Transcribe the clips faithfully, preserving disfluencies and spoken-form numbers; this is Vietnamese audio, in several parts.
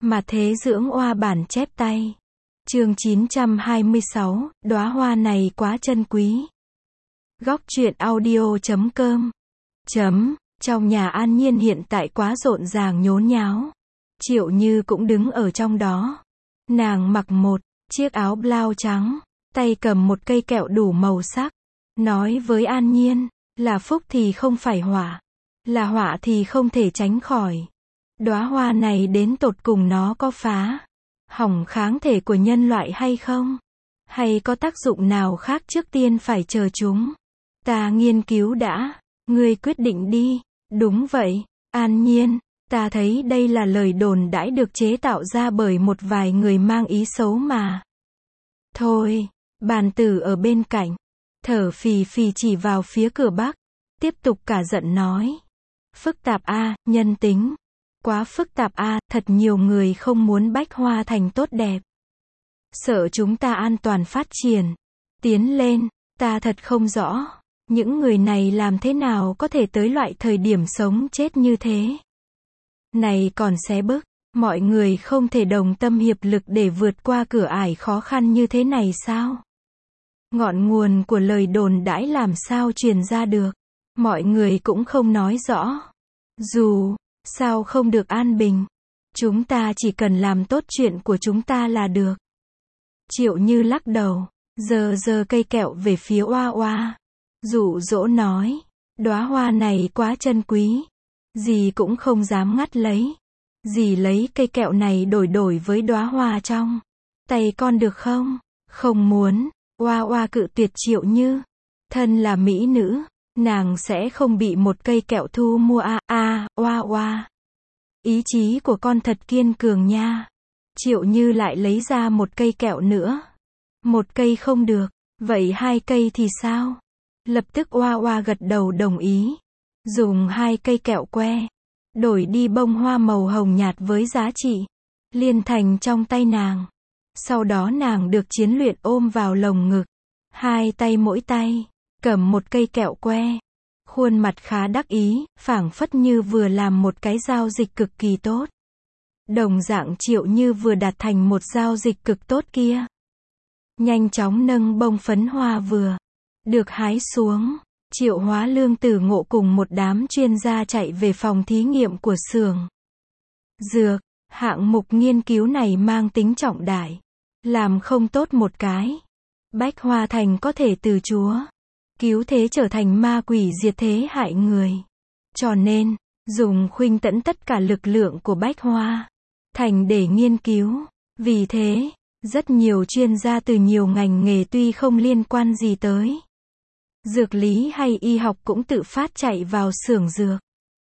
Mà thế dưỡng oa bản chép tay. Chương chín trăm hai mươi sáu, đóa hoa này quá chân quý. Góc truyện audio chấm com. Chấm, trong nhà An Nhiên hiện tại quá rộn ràng nhốn nháo. Triệu Như cũng đứng ở trong đó. Nàng mặc một chiếc áo blau trắng, tay cầm một cây kẹo đủ màu sắc. Nói với An Nhiên, là phúc thì không phải họa, là họa thì không thể tránh khỏi. Đóa hoa này đến tột cùng nó có phá hỏng kháng thể của nhân loại hay không? Hay có tác dụng nào khác trước tiên phải chờ chúng ta nghiên cứu đã, ngươi quyết định đi. Đúng vậy, An Nhiên, ta thấy đây là lời đồn đãi được chế tạo ra bởi một vài người mang ý xấu mà. Thôi, bàn tử ở bên cạnh, thở phì phì chỉ vào phía cửa bắc, tiếp tục cả giận nói. Phức tạp a, nhân tính. Quá phức tạp a, thật nhiều người không muốn Bách Hoa Thành tốt đẹp. Sợ chúng ta an toàn phát triển, tiến lên, ta thật không rõ. Những người này làm thế nào có thể tới loại thời điểm sống chết như thế? Này còn xé bức, mọi người không thể đồng tâm hiệp lực để vượt qua cửa ải khó khăn như thế này sao? Ngọn nguồn của lời đồn đãi làm sao truyền ra được? Mọi người cũng không nói rõ. Dù sao không được an bình, chúng ta chỉ cần làm tốt chuyện của chúng ta là được. Triệu Như lắc đầu, giơ giơ cây kẹo về phía Oa Oa, dụ dỗ nói, đóa hoa này quá chân quý, dì cũng không dám ngắt lấy. Dì lấy cây kẹo này đổi đổi với đóa hoa trong tay con được không? Không muốn. Oa Oa cự tuyệt Triệu Như. Thân là mỹ nữ, nàng sẽ không bị một cây kẹo thu mua a a. Oa Oa, ý chí của con thật kiên cường nha. Triệu Như lại lấy ra một cây kẹo nữa. Một cây không được, vậy hai cây thì sao? Lập tức Oa Oa gật đầu đồng ý. Dùng hai cây kẹo que, đổi đi bông hoa màu hồng nhạt với giá trị liên thành trong tay nàng. Sau đó nàng được Chiến Luyện ôm vào lồng ngực. Hai tay mỗi tay cầm một cây kẹo que. Khuôn mặt khá đắc ý, phảng phất như vừa làm một cái giao dịch cực kỳ tốt. Đồng dạng Triệu Như vừa đạt thành một giao dịch cực tốt kia. Nhanh chóng nâng bông phấn hoa vừa được hái xuống. Triệu Hóa Lương Tử Ngộ cùng một đám chuyên gia chạy về phòng thí nghiệm của xưởng dược. Hạng mục nghiên cứu này mang tính trọng đại. Làm không tốt một cái, Bách Hoa Thành có thể từ chúa cứu thế trở thành ma quỷ diệt thế hại người. Cho nên, dùng khuynh tẫn tất cả lực lượng của Bách Hoa Thành để nghiên cứu. Vì thế, rất nhiều chuyên gia từ nhiều ngành nghề tuy không liên quan gì tới dược lý hay y học cũng tự phát chạy vào xưởng dược.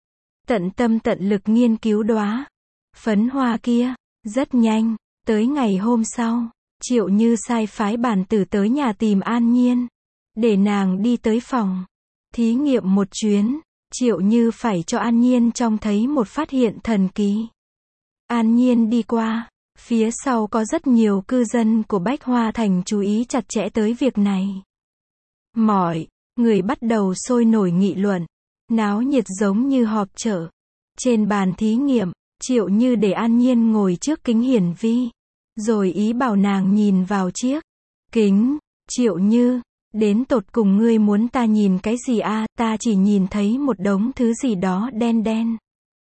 Tận tâm tận lực nghiên cứu đóa phấn hoa kia. Rất nhanh, tới ngày hôm sau, Triệu Như sai phái bản tử tới nhà tìm An Nhiên, để nàng đi tới phòng thí nghiệm một chuyến. Triệu Như phải cho An Nhiên trông thấy một phát hiện thần kỳ. An Nhiên đi qua, phía sau có rất nhiều cư dân của Bách Hoa Thành chú ý chặt chẽ tới việc này. Mọi người bắt đầu sôi nổi nghị luận, náo nhiệt giống như họp chợ. Trên bàn thí nghiệm, Triệu Như để An Nhiên ngồi trước kính hiển vi, rồi ý bảo nàng nhìn vào chiếc kính. Triệu Như, đến tột cùng ngươi muốn ta nhìn cái gì a? Ta chỉ nhìn thấy một đống thứ gì đó đen đen,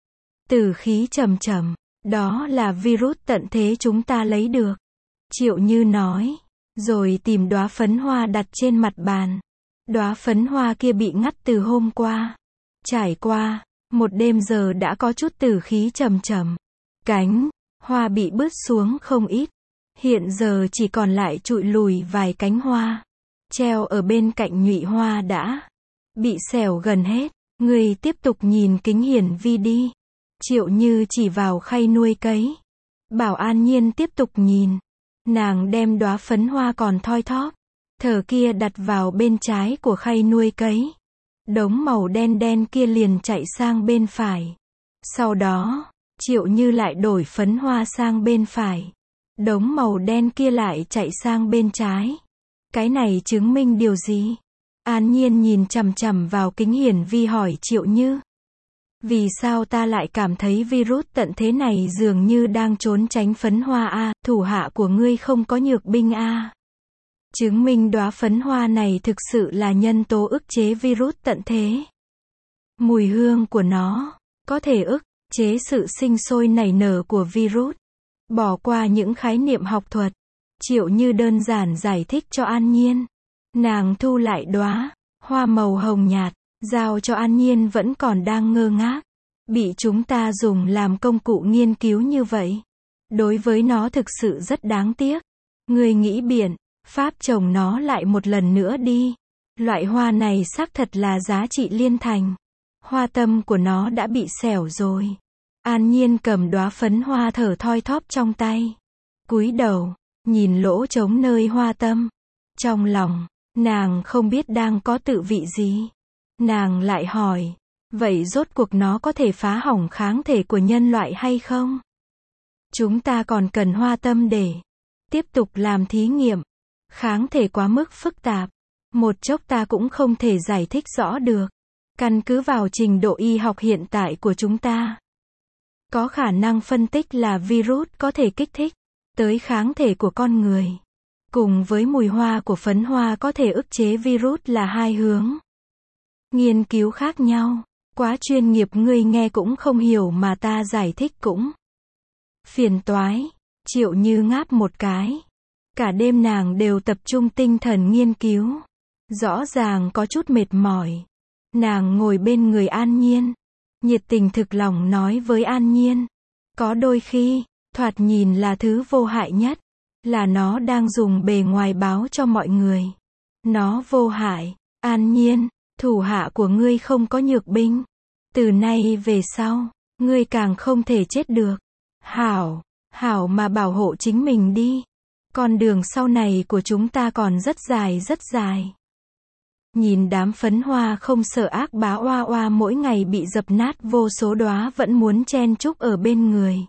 tử khí trầm trầm. Đó là virus tận thế chúng ta lấy được. Triệu Như nói, rồi tìm đóa phấn hoa đặt trên mặt bàn. Đóa phấn hoa kia bị ngắt từ hôm qua. Trải qua một đêm giờ đã có chút tử khí trầm trầm. Cánh hoa bị bứt xuống không ít. Hiện giờ chỉ còn lại trụi lùi vài cánh hoa. Treo ở bên cạnh nhụy hoa đã bị xẻo gần hết. Người tiếp tục nhìn kính hiển vi đi. Triệu Như chỉ vào khay nuôi cấy. Bảo An Nhiên tiếp tục nhìn. Nàng đem đóa phấn hoa còn thoi thóp thở kia đặt vào bên trái của khay nuôi cấy. Đống màu đen đen kia liền chạy sang bên phải. Sau đó, Triệu Như lại đổi phấn hoa sang bên phải. Đống màu đen kia lại chạy sang bên trái. Cái này chứng minh điều gì? An Nhiên nhìn chằm chằm vào kính hiển vi hỏi Triệu Như. Vì sao ta lại cảm thấy virus tận thế này dường như đang trốn tránh phấn hoa a, thủ hạ của ngươi không có nhược binh a. Chứng minh đóa phấn hoa này thực sự là nhân tố ức chế virus tận thế. Mùi hương của nó có thể ức chế sự sinh sôi nảy nở của virus. Bỏ qua những khái niệm học thuật, Triệu Như đơn giản giải thích cho An Nhiên. Nàng thu lại đóa hoa màu hồng nhạt, giao cho An Nhiên vẫn còn đang ngơ ngác. Bị chúng ta dùng làm công cụ nghiên cứu như vậy. Đối với nó thực sự rất đáng tiếc. Ngươi nghĩ biện pháp trồng nó lại một lần nữa đi. Loại hoa này xác thật là giá trị liên thành. Hoa tâm của nó đã bị xẻo rồi. An Nhiên cầm đóa phấn hoa thở thoi thóp trong tay. Cúi đầu, nhìn lỗ trống nơi hoa tâm. Trong lòng, nàng không biết đang có tự vị gì. Nàng lại hỏi, vậy rốt cuộc nó có thể phá hỏng kháng thể của nhân loại hay không? Chúng ta còn cần hoa tâm để tiếp tục làm thí nghiệm. Kháng thể quá mức phức tạp. Một chốc ta cũng không thể giải thích rõ được. Căn cứ vào trình độ y học hiện tại của chúng ta, có khả năng phân tích là virus có thể kích thích tới kháng thể của con người. Cùng với mùi hoa của phấn hoa có thể ức chế virus là hai hướng nghiên cứu khác nhau. Quá chuyên nghiệp, ngươi nghe cũng không hiểu mà ta giải thích cũng phiền toái. Triệu Như ngáp một cái. Cả đêm nàng đều tập trung tinh thần nghiên cứu. Rõ ràng có chút mệt mỏi. Nàng ngồi bên người An Nhiên. Nhiệt tình thực lòng nói với An Nhiên. Có đôi khi, thoạt nhìn là thứ vô hại nhất. Là nó đang dùng bề ngoài báo cho mọi người. Nó vô hại. An Nhiên, thủ hạ của ngươi không có nhược binh. Từ nay về sau, ngươi càng không thể chết được. Hảo, hảo mà bảo hộ chính mình đi. Con đường sau này của chúng ta còn rất dài rất dài. Nhìn đám phấn hoa không sợ ác bá oa oa mỗi ngày bị dập nát vô số đóa vẫn muốn chen chúc ở bên người.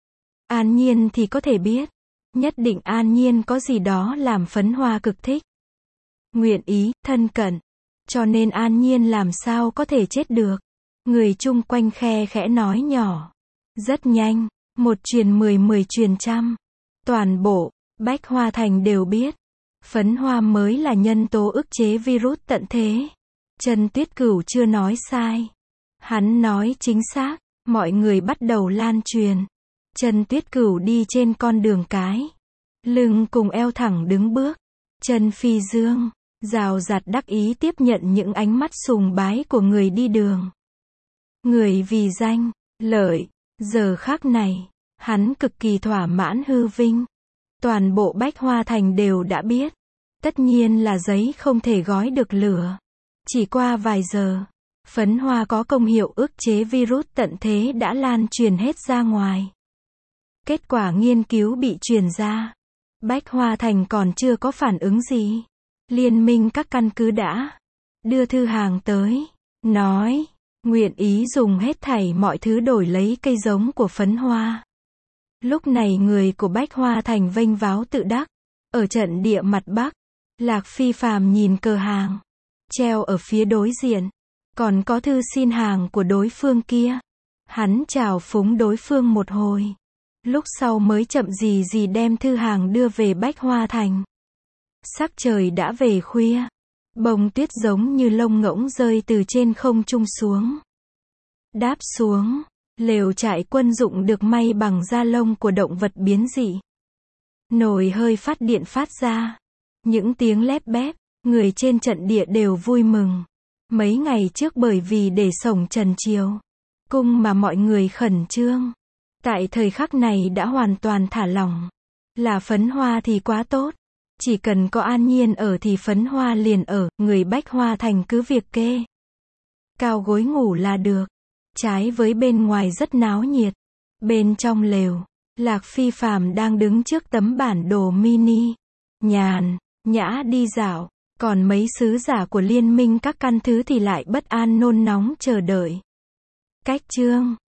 An Nhiên thì có thể biết. Nhất định An Nhiên có gì đó làm phấn hoa cực thích. Nguyện ý, thân cận. Cho nên An Nhiên làm sao có thể chết được. Người chung quanh khe khẽ nói nhỏ. Rất nhanh, một truyền mười mười truyền trăm. Toàn bộ, Bách Hoa Thành đều biết. Phấn hoa mới là nhân tố ức chế virus tận thế. Trần Tuyết Cửu chưa nói sai. Hắn nói chính xác, mọi người bắt đầu lan truyền. Trần Tuyết Cửu đi trên con đường cái. Lưng cùng eo thẳng đứng bước. Chân phi dương, rào rạt đắc ý tiếp nhận những ánh mắt sùng bái của người đi đường. Người vì danh, lợi, giờ khắc này, hắn cực kỳ thỏa mãn hư vinh. Toàn bộ Bách Hoa Thành đều đã biết. Tất nhiên là giấy không thể gói được lửa. Chỉ qua vài giờ, phấn hoa có công hiệu ức chế virus tận thế đã lan truyền hết ra ngoài. Kết quả nghiên cứu bị truyền ra. Bách Hoa Thành còn chưa có phản ứng gì. Liên minh các căn cứ đã đưa thư hàng tới, nói, nguyện ý dùng hết thảy mọi thứ đổi lấy cây giống của phấn hoa. Lúc này người của Bách Hoa Thành vênh váo tự đắc. Ở trận địa mặt Bắc, Lạc Phi Phàm nhìn cờ hàng treo ở phía đối diện, còn có thư xin hàng của đối phương kia. Hắn chào phúng đối phương một hồi, lúc sau mới chậm gì gì đem thư hàng đưa về Bách Hoa Thành. Sắc trời đã về khuya, bông tuyết giống như lông ngỗng rơi từ trên không trung xuống. Đáp xuống, lều trại quân dụng được may bằng da lông của động vật biến dị. Nồi hơi phát điện phát ra. Những tiếng lép bép, người trên trận địa đều vui mừng. Mấy ngày trước bởi vì để sổng Trần Triều cung mà mọi người khẩn trương. Tại thời khắc này đã hoàn toàn thả lỏng. Là phấn hoa thì quá tốt. Chỉ cần có An Nhiên ở thì phấn hoa liền ở, người Bách Hoa Thành cứ việc kê cao gối ngủ là được. Trái với bên ngoài rất náo nhiệt. Bên trong lều, Lạc Phi Phàm đang đứng trước tấm bản đồ mini. Nhàn, nhã đi dạo. Còn mấy sứ giả của liên minh các căn thứ thì lại bất an nôn nóng chờ đợi. Cách chương